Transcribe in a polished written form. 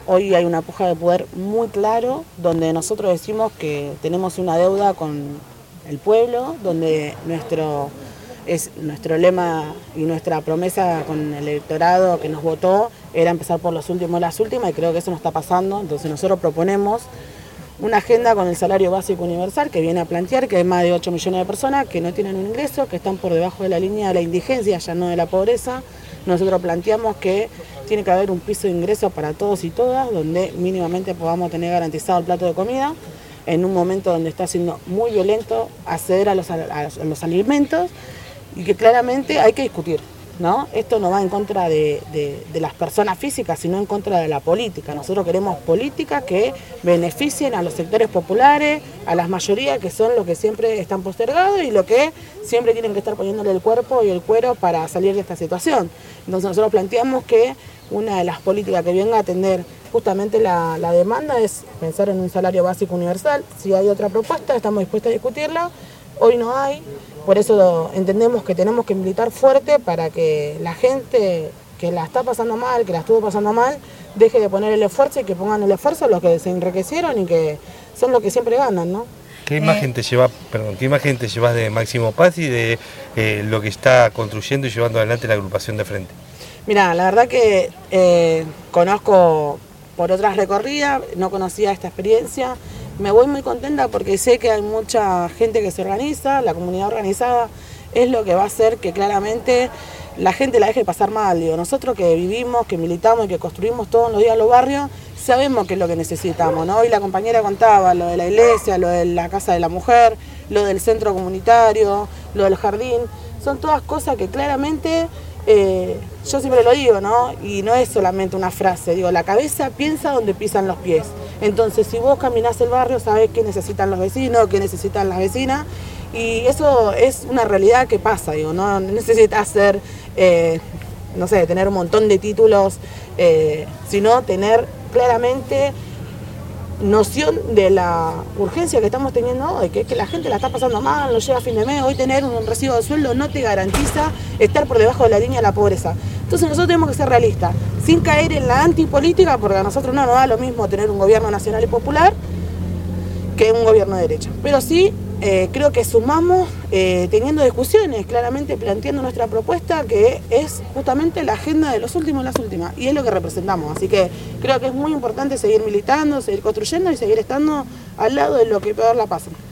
Hoy hay una puja de poder muy claro, donde nosotros decimos que tenemos una deuda con el pueblo, donde nuestro lema y nuestra promesa con el electorado que nos votó era empezar por los últimos y las últimas, y creo que eso no está pasando. Entonces nosotros proponemos una agenda con el salario básico universal que viene a plantear que hay más de 8 millones de personas que no tienen un ingreso, que están por debajo de la línea de la indigencia, ya no de la pobreza. Nosotros planteamos que tiene que haber un piso de ingresos para todos y todas, donde mínimamente podamos tener garantizado el plato de comida, en un momento donde está siendo muy violento acceder a los alimentos, y que claramente hay que discutir, ¿no? Esto no va en contra de las personas físicas, sino en contra de la política. Nosotros queremos políticas que beneficien a los sectores populares, a las mayorías, que son los que siempre están postergados y lo que siempre tienen que estar poniéndole el cuerpo y el cuero para salir de esta situación. Entonces nosotros planteamos que una de las políticas que venga a atender justamente la demanda es pensar en un salario básico universal. Si hay otra propuesta, estamos dispuestos a discutirla. Hoy no hay, por eso entendemos que tenemos que militar fuerte para que la gente que la está pasando mal, que la estuvo pasando mal, deje de poner el esfuerzo y que pongan el esfuerzo los que se enriquecieron y que son los que siempre ganan, ¿no? ¿Qué imagen te llevas de Máximo Paz y de lo que está construyendo y llevando adelante la agrupación de Frente? Mirá, la verdad que conozco por otras recorridas, no conocía esta experiencia. Me voy muy contenta porque sé que hay mucha gente que se organiza, la comunidad organizada es lo que va a hacer que claramente la gente la deje pasar mal. Digo, nosotros que vivimos, que militamos y que construimos todos los días los barrios, sabemos qué es lo que necesitamos, ¿no? Hoy la compañera contaba lo de la iglesia, lo de la casa de la mujer, lo del centro comunitario, lo del jardín, son todas cosas que claramente... yo siempre lo digo, ¿no? Y no es solamente una frase, digo, la cabeza piensa donde pisan los pies. Entonces, si vos caminás el barrio, sabés qué necesitan los vecinos, qué necesitan las vecinas, y eso es una realidad que pasa, digo, no necesitas ser, no sé, tener un montón de títulos, sino tener claramente noción de la urgencia que estamos teniendo hoy, que es que la gente la está pasando mal, no llega a fin de mes. Hoy tener un recibo de sueldo no te garantiza estar por debajo de la línea de la pobreza. Entonces nosotros tenemos que ser realistas, sin caer en la antipolítica, porque a nosotros no nos da lo mismo tener un gobierno nacional y popular que un gobierno de derecha. Pero sí, creo que sumamos teniendo discusiones, claramente planteando nuestra propuesta, que es justamente la agenda de los últimos y las últimas, y es lo que representamos. Así que creo que es muy importante seguir militando, seguir construyendo y seguir estando al lado de lo que peor la pasa.